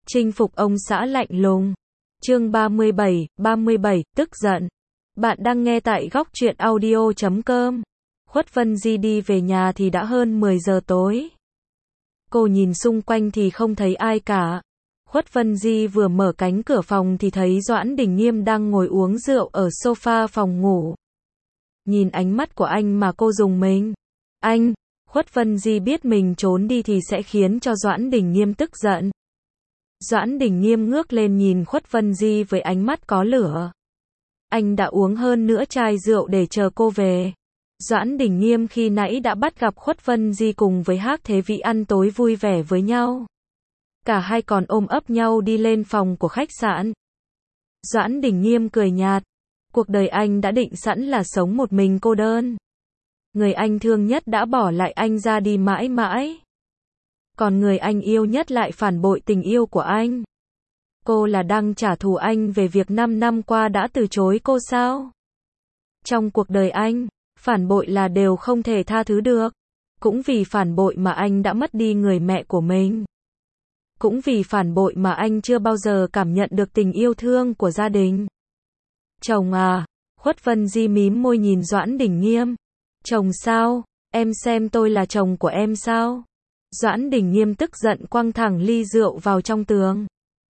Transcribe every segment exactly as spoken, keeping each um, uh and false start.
Chinh phục ông xã lạnh lùng. Chương ba mươi bảy, ba mươi bảy, tức giận. Bạn đang nghe tại góc truyện audio chấm com. Khuất Vân Di đi về nhà thì đã hơn mười giờ tối. Cô nhìn xung quanh thì không thấy ai cả. Khuất Vân Di vừa mở cánh cửa phòng thì thấy Doãn Đình Nghiêm đang ngồi uống rượu ở sofa phòng ngủ. Nhìn ánh mắt của anh mà cô rùng mình. Anh, Khuất Vân Di biết mình trốn đi thì sẽ khiến cho Doãn Đình Nghiêm tức giận. Doãn Đình Nghiêm ngước lên nhìn Khuất Vân Di với ánh mắt có lửa. Anh đã uống hơn nửa chai rượu để chờ cô về. Doãn Đình Nghiêm khi nãy đã bắt gặp Khuất Vân Di cùng với Hắc Thế Vĩ ăn tối vui vẻ với nhau. Cả hai còn ôm ấp nhau đi lên phòng của khách sạn. Doãn Đình Nghiêm cười nhạt. Cuộc đời anh đã định sẵn là sống một mình cô đơn. Người anh thương nhất đã bỏ lại anh ra đi mãi mãi. Còn người anh yêu nhất lại phản bội tình yêu của anh. Cô là đang trả thù anh về việc năm năm qua đã từ chối cô sao? Trong cuộc đời anh, phản bội là đều không thể tha thứ được. Cũng vì phản bội mà anh đã mất đi người mẹ của mình. Cũng vì phản bội mà anh chưa bao giờ cảm nhận được tình yêu thương của gia đình. Chồng à, Khuất Vân Di mím môi nhìn Doãn Đình Nghiêm. Chồng sao? Em xem tôi là chồng của em sao? Doãn Đình Nghiêm tức giận quăng thẳng ly rượu vào trong tường.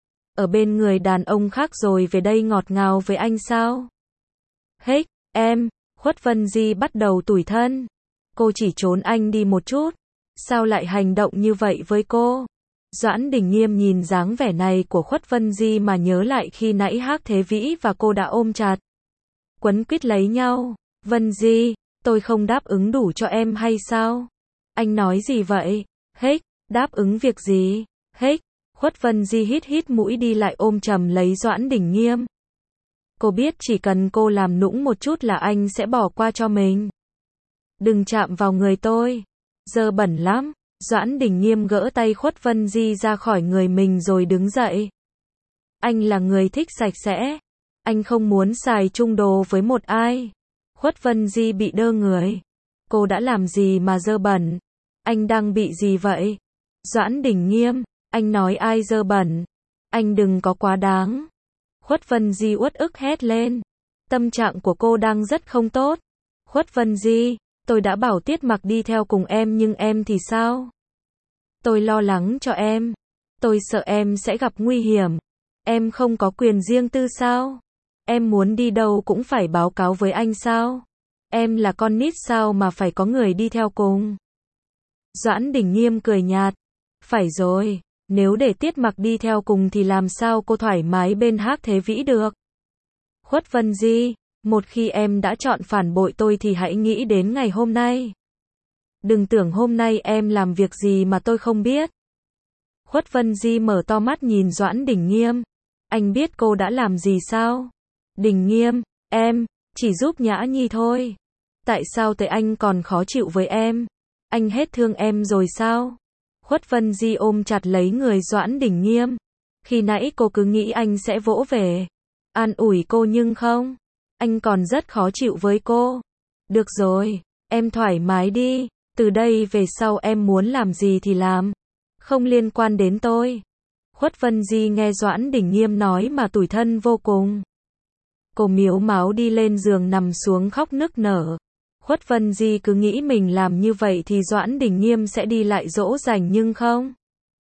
Ở bên người đàn ông khác rồi về đây ngọt ngào với anh sao? Hết, em, Khuất Vân Di bắt đầu tủi thân. Cô chỉ trốn anh đi một chút. Sao lại hành động như vậy với cô? Doãn Đình Nghiêm nhìn dáng vẻ này của Khuất Vân Di mà nhớ lại khi nãy Hắc Thế Vĩ và cô đã ôm chặt, quấn quýt lấy nhau. Vân Di, tôi không đáp ứng đủ cho em hay sao? Anh nói gì vậy? Hết, đáp ứng việc gì? Hết, Khuất Vân Di hít hít mũi đi lại ôm chầm lấy Doãn Đình Nghiêm. Cô biết chỉ cần cô làm nũng một chút là anh sẽ bỏ qua cho mình. Đừng chạm vào người tôi. Dơ bẩn lắm. Doãn Đình Nghiêm gỡ tay Khuất Vân Di ra khỏi người mình rồi đứng dậy. Anh là người thích sạch sẽ. Anh không muốn xài chung đồ với một ai. Khuất Vân Di bị đơ người. Cô đã làm gì mà dơ bẩn? Anh đang bị gì vậy? Doãn Đình Nghiêm, anh nói ai dơ bẩn? Anh đừng có quá đáng. Khuất Vân Di uất ức hét lên. Tâm trạng của cô đang rất không tốt. Khuất Vân Di, tôi đã bảo Tiết Mặc đi theo cùng em nhưng em thì sao? Tôi lo lắng cho em. Tôi sợ em sẽ gặp nguy hiểm. Em không có quyền riêng tư sao? Em muốn đi đâu cũng phải báo cáo với anh sao? Em là con nít sao mà phải có người đi theo cùng? Doãn Đình Nghiêm cười nhạt. Phải rồi, nếu để Tiết Mặc đi theo cùng thì làm sao cô thoải mái bên Hắc Thế Vĩ được? Khuất Vân Di, một khi em đã chọn phản bội tôi thì hãy nghĩ đến ngày hôm nay. Đừng tưởng hôm nay em làm việc gì mà tôi không biết. Khuất Vân Di mở to mắt nhìn Doãn Đình Nghiêm. Anh biết cô đã làm gì sao? Đình Nghiêm, em, chỉ giúp Nhã Nhi thôi. Tại sao tới anh còn khó chịu với em? Anh hết thương em rồi sao? Khuất Vân Di ôm chặt lấy người Doãn Đình Nghiêm. Khi nãy cô cứ nghĩ anh sẽ vỗ về, an ủi cô nhưng không. Anh còn rất khó chịu với cô. Được rồi, em thoải mái đi. Từ đây về sau em muốn làm gì thì làm. Không liên quan đến tôi. Khuất Vân Di nghe Doãn Đình Nghiêm nói mà tủi thân vô cùng. Cô miếu máu đi lên giường nằm xuống khóc nức nở. Khuất Vân Di cứ nghĩ mình làm như vậy thì Doãn Đình Nghiêm sẽ đi lại dỗ dành nhưng không.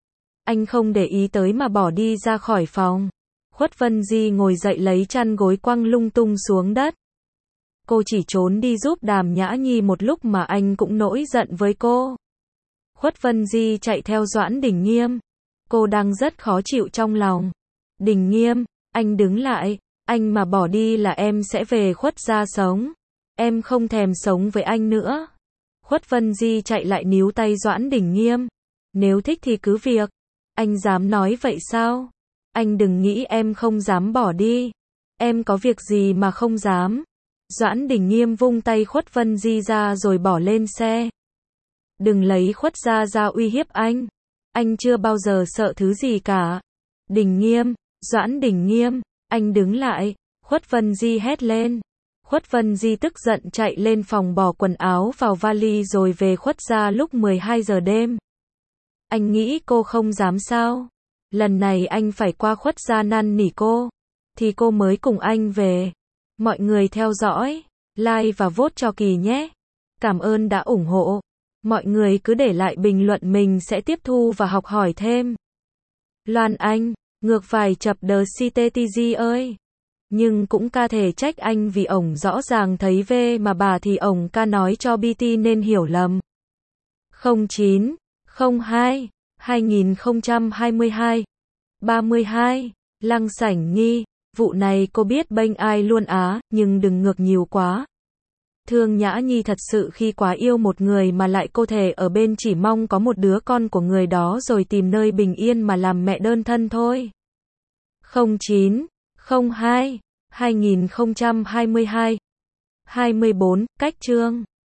Anh không để ý tới mà bỏ đi ra khỏi phòng. Khuất Vân Di ngồi dậy lấy chăn gối quăng lung tung xuống đất. Cô chỉ trốn đi giúp Đàm Nhã Nhi một lúc mà anh cũng nổi giận với cô. Khuất Vân Di chạy theo Doãn Đình Nghiêm. Cô đang rất khó chịu trong lòng. Đình Nghiêm, anh đứng lại. Anh mà bỏ đi là em sẽ về Khuất gia sống. Em không thèm sống với anh nữa. Khuất Vân Di chạy lại níu tay Doãn Đình Nghiêm. Nếu thích thì cứ việc. Anh dám nói vậy sao? Anh đừng nghĩ em không dám bỏ đi. Em có việc gì mà không dám. Doãn Đình Nghiêm vung tay Khuất Vân Di ra rồi bỏ lên xe. Đừng lấy Khuất gia ra uy hiếp anh. Anh chưa bao giờ sợ thứ gì cả. Đình Nghiêm, Doãn Đình Nghiêm, anh đứng lại. Khuất Vân Di hét lên. Khuất Vân Di tức giận chạy lên phòng bỏ quần áo vào vali rồi về Khuất gia lúc mười hai giờ đêm. Anh nghĩ cô không dám sao? lần này anh phải qua khuất gia năn nỉ cô, thì cô mới cùng anh về. Mọi người theo dõi, like và vote cho Kỳ nhé. Cảm ơn đã ủng hộ. Mọi người cứ để lại bình luận, mình sẽ tiếp thu và học hỏi thêm. Loan Anh, ngược vài chập đờ xê tê tê giê ơi. Nhưng cũng ca thể trách anh vì ổng rõ ràng thấy V mà bà thì ổng ca nói cho bê tê nên hiểu lầm. không chín không hai hai nghìn không trăm hai mươi hai ba mươi hai Lăng Sảnh Nghi, vụ này cô biết bênh ai luôn á, nhưng đừng ngược nhiều quá. Thương Nhã Nhi thật sự khi quá yêu một người mà lại cô thể ở bên chỉ mong có một đứa con của người đó rồi tìm nơi bình yên mà làm mẹ đơn thân thôi. không chín không hai hai nghìn không trăm hai mươi hai hai mươi bốn Cách chương